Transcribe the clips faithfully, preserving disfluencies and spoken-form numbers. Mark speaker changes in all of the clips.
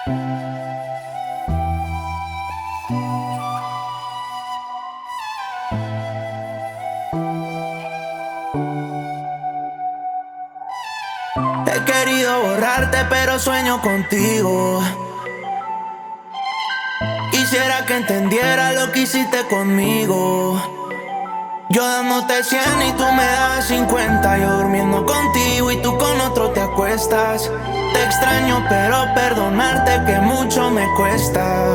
Speaker 1: He querido borrarte, pero sueño contigo. Quisiera que entendiera lo que hiciste conmigo. Yo dándote cien y tú me das cincuenta. Yo durmiendo contigo y tú con otro te acuestas. Te extraño, pero perdonarte que mucho me cuesta.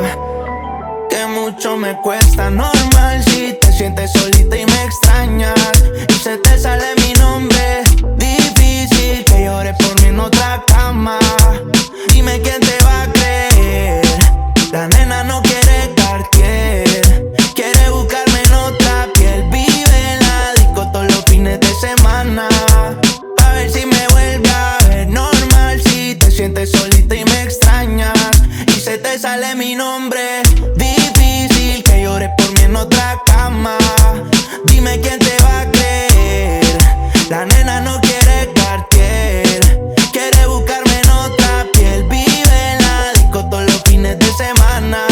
Speaker 1: Que mucho me cuesta. Normal si te sientes solita y me extrañas y se te sale mi nombre. Difícil que llores por mí en otra cama. Dime quién te va a creer. La nena no quiere Cartier, quiere buscarme en otra piel. Vive en la disco todos los fines de semana. A ver si me vuelve a ver. Normal si te sientes solita y me extrañas y se te sale mi nombre. Difícil que llores por mí en otra cama. Dime quién te va a creer. La nena no quiere Cartier, quiere buscarme en otra piel. Vive en la disco todos los fines de semana.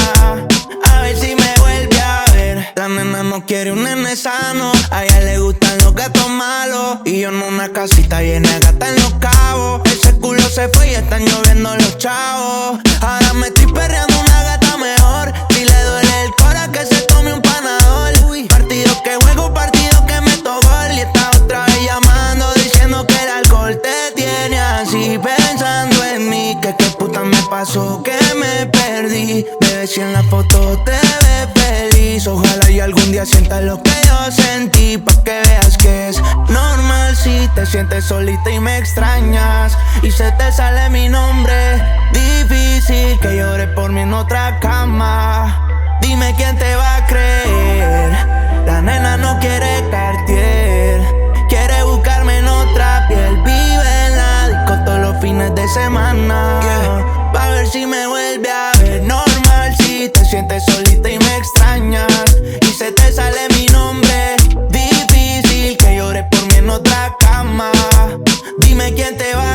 Speaker 1: A ver si me vuelve a ver. La nena no quiere un nene sano, a ella le gustan los gatos malos. Y yo en una casita llena de gatas en Los Cabos. Ese culo se fue y están lloviendo los chavos. Ahora me estoy perreando una gata mejor. Si le duele el cora que se tome un panador. Uy, partido que juego, partido que meto gol. Y está otra vez llamando diciendo que el alcohol te tiene así. Pensando en mí, que qué puta me pasó, que me perdí. Bebé, si en la foto te ves feliz, ojalá y algún día sientas lo que yo sentí. Pa' que veas que es normal si te sientes solita y me extrañas y se te sale mi nombre. Difícil que llores por mí en otra cama. Dime quién te va a creer. La nena no quiere Cartier, quiere buscarme en otra piel. Vive en la disco todos los fines de semana. Yeah. Pa' ver si me vuelve a ver. Normal si te sientes solita y me extrañas y se te sale mi nombre. Difícil que llores por mí en otra cama. Dime quién te va